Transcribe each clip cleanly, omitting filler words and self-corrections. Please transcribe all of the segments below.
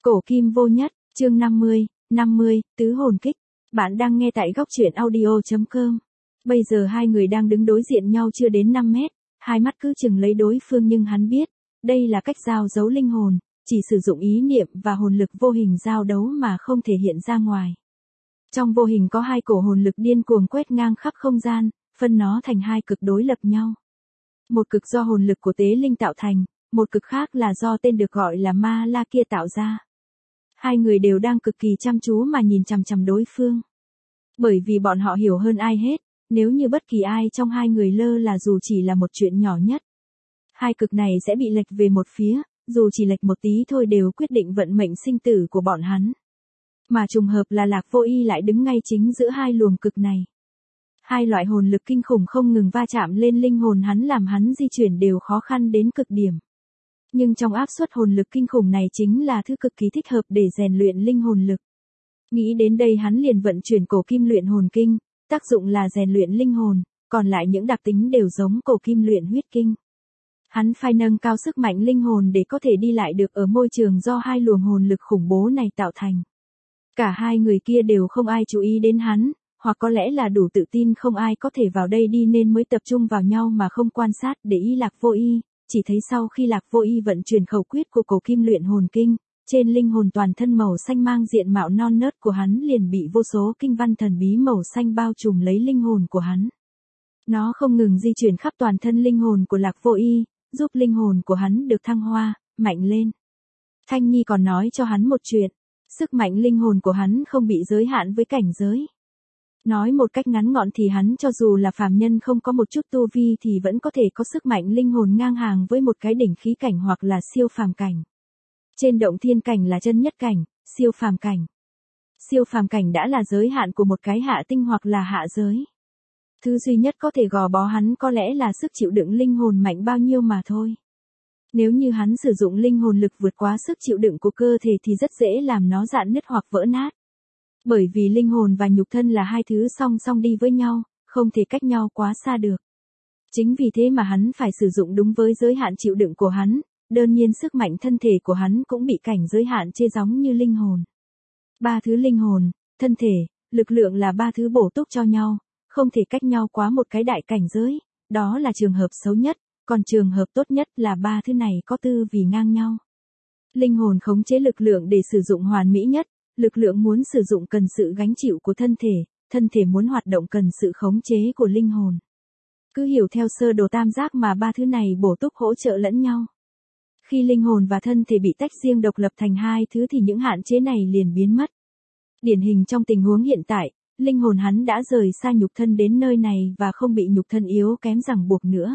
Cổ kim vô nhất, chương 50, tứ hồn kích. Bạn đang nghe tại góc truyện audio.com. Bây giờ hai người đang đứng đối diện nhau chưa đến 5 mét, hai mắt cứ chừng lấy đối phương nhưng hắn biết, đây là cách giao giấu linh hồn, chỉ sử dụng ý niệm và hồn lực vô hình giao đấu mà không thể hiện ra ngoài. Trong vô hình có hai cổ hồn lực điên cuồng quét ngang khắp không gian, phân nó thành hai cực đối lập nhau. Một cực do hồn lực của tế linh tạo thành, một cực khác là do tên được gọi là ma la kia tạo ra. Hai người đều đang cực kỳ chăm chú mà nhìn chằm chằm đối phương. Bởi vì bọn họ hiểu hơn ai hết, nếu như bất kỳ ai trong hai người lơ là dù chỉ là một chuyện nhỏ nhất. Hai cực này sẽ bị lệch về một phía, dù chỉ lệch một tí thôi đều quyết định vận mệnh sinh tử của bọn hắn. Mà trùng hợp là Lạc Vô Y lại đứng ngay chính giữa hai luồng cực này. Hai loại hồn lực kinh khủng không ngừng va chạm lên linh hồn hắn làm hắn di chuyển đều khó khăn đến cực điểm. Nhưng trong áp suất hồn lực kinh khủng này chính là thứ cực kỳ thích hợp để rèn luyện linh hồn lực. Nghĩ đến đây hắn liền vận chuyển cổ kim luyện hồn kinh, tác dụng là rèn luyện linh hồn, còn lại những đặc tính đều giống cổ kim luyện huyết kinh. Hắn phải nâng cao sức mạnh linh hồn để có thể đi lại được ở môi trường do hai luồng hồn lực khủng bố này tạo thành. Cả hai người kia đều không ai chú ý đến hắn, hoặc có lẽ là đủ tự tin không ai có thể vào đây đi nên mới tập trung vào nhau mà không quan sát để ý Lạc Vô Y. Chỉ thấy sau khi Lạc Vô Y vận chuyển khẩu quyết của cổ kim luyện hồn kinh, trên linh hồn toàn thân màu xanh mang diện mạo non nớt của hắn liền bị vô số kinh văn thần bí màu xanh bao trùm lấy linh hồn của hắn. Nó không ngừng di chuyển khắp toàn thân linh hồn của Lạc Vô Y, giúp linh hồn của hắn được thăng hoa, mạnh lên. Thanh Nhi còn nói cho hắn một chuyện, sức mạnh linh hồn của hắn không bị giới hạn với cảnh giới. Nói một cách ngắn gọn thì hắn cho dù là phàm nhân không có một chút tu vi thì vẫn có thể có sức mạnh linh hồn ngang hàng với một cái đỉnh khí cảnh hoặc là siêu phàm cảnh. Trên động thiên cảnh là chân nhất cảnh, siêu phàm cảnh. Siêu phàm cảnh đã là giới hạn của một cái hạ tinh hoặc là hạ giới. Thứ duy nhất có thể gò bó hắn có lẽ là sức chịu đựng linh hồn mạnh bao nhiêu mà thôi. Nếu như hắn sử dụng linh hồn lực vượt quá sức chịu đựng của cơ thể thì rất dễ làm nó rạn nứt hoặc vỡ nát. Bởi vì linh hồn và nhục thân là hai thứ song song đi với nhau, không thể cách nhau quá xa được. Chính vì thế mà hắn phải sử dụng đúng với giới hạn chịu đựng của hắn, đương nhiên sức mạnh thân thể của hắn cũng bị cảnh giới hạn chế giống như linh hồn. Ba thứ linh hồn, thân thể, lực lượng là ba thứ bổ túc cho nhau, không thể cách nhau quá một cái đại cảnh giới, đó là trường hợp xấu nhất, còn trường hợp tốt nhất là ba thứ này có tư vì ngang nhau. Linh hồn khống chế lực lượng để sử dụng hoàn mỹ nhất. Lực lượng muốn sử dụng cần sự gánh chịu của thân thể muốn hoạt động cần sự khống chế của linh hồn. Cứ hiểu theo sơ đồ tam giác mà ba thứ này bổ túc hỗ trợ lẫn nhau. Khi linh hồn và thân thể bị tách riêng độc lập thành hai thứ thì những hạn chế này liền biến mất. Điển hình trong tình huống hiện tại, linh hồn hắn đã rời xa nhục thân đến nơi này và không bị nhục thân yếu kém ràng buộc nữa.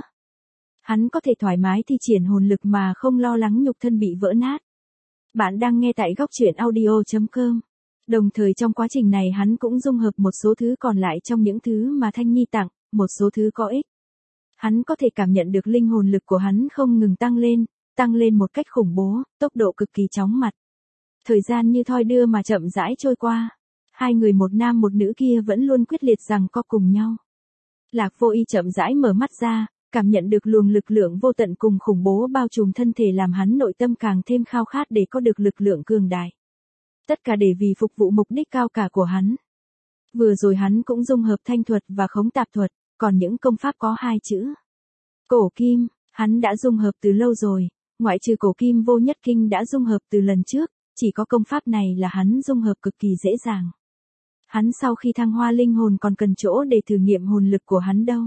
Hắn có thể thoải mái thi triển hồn lực mà không lo lắng nhục thân bị vỡ nát. Bạn đang nghe tại góc truyện audio.com. Đồng thời trong quá trình này hắn cũng dung hợp một số thứ còn lại trong những thứ mà Thanh Nhi tặng, một số thứ có ích. Hắn có thể cảm nhận được linh hồn lực của hắn không ngừng tăng lên một cách khủng bố, tốc độ cực kỳ chóng mặt. Thời gian như thoi đưa mà chậm rãi trôi qua. Hai người một nam một nữ kia vẫn luôn quyết liệt rằng có cùng nhau. Lạc Vô Y chậm rãi mở mắt ra. Cảm nhận được luồng lực lượng vô tận cùng khủng bố bao trùm thân thể làm hắn nội tâm càng thêm khao khát để có được lực lượng cường đại. Tất cả để vì phục vụ mục đích cao cả của hắn. Vừa rồi hắn cũng dung hợp thanh thuật và khống tạp thuật, còn những công pháp có hai chữ. Cổ kim, hắn đã dung hợp từ lâu rồi, ngoại trừ cổ kim vô nhất kinh đã dung hợp từ lần trước, chỉ có công pháp này là hắn dung hợp cực kỳ dễ dàng. Hắn sau khi thăng hoa linh hồn còn cần chỗ để thử nghiệm hồn lực của hắn đâu.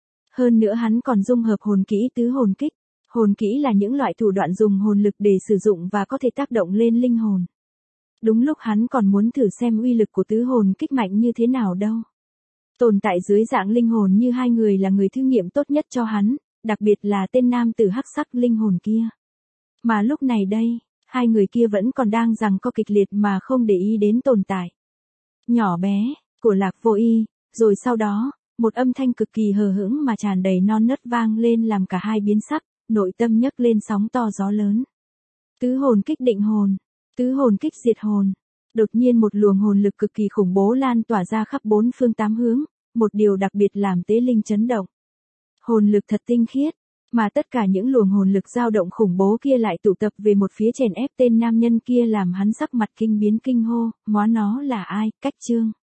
Hơn nữa hắn còn dung hợp hồn kỹ tứ hồn kích. Hồn kỹ là những loại thủ đoạn dùng hồn lực để sử dụng và có thể tác động lên linh hồn. Đúng lúc hắn còn muốn thử xem uy lực của tứ hồn kích mạnh như thế nào đâu. Tồn tại dưới dạng linh hồn như hai người là người thử nghiệm tốt nhất cho hắn, đặc biệt là tên nam tử hắc sắc linh hồn kia. Mà lúc này đây, hai người kia vẫn còn đang giằng co kịch liệt mà không để ý đến tồn tại nhỏ bé của Lạc Vô Y, rồi sau đó một âm thanh cực kỳ hờ hững mà tràn đầy non nớt vang lên làm cả hai biến sắc, nội tâm nhấc lên sóng to gió lớn. Tứ hồn kích định hồn, tứ hồn kích diệt hồn. Đột nhiên một luồng hồn lực cực kỳ khủng bố lan tỏa ra khắp bốn phương tám hướng, một điều đặc biệt làm tế linh chấn động. Hồn lực thật tinh khiết, Mà tất cả những luồng hồn lực dao động khủng bố kia lại tụ tập về một phía chèn ép tên nam nhân kia làm hắn sắc mặt kinh biến kinh hô, móa nó là ai, Cách Trương.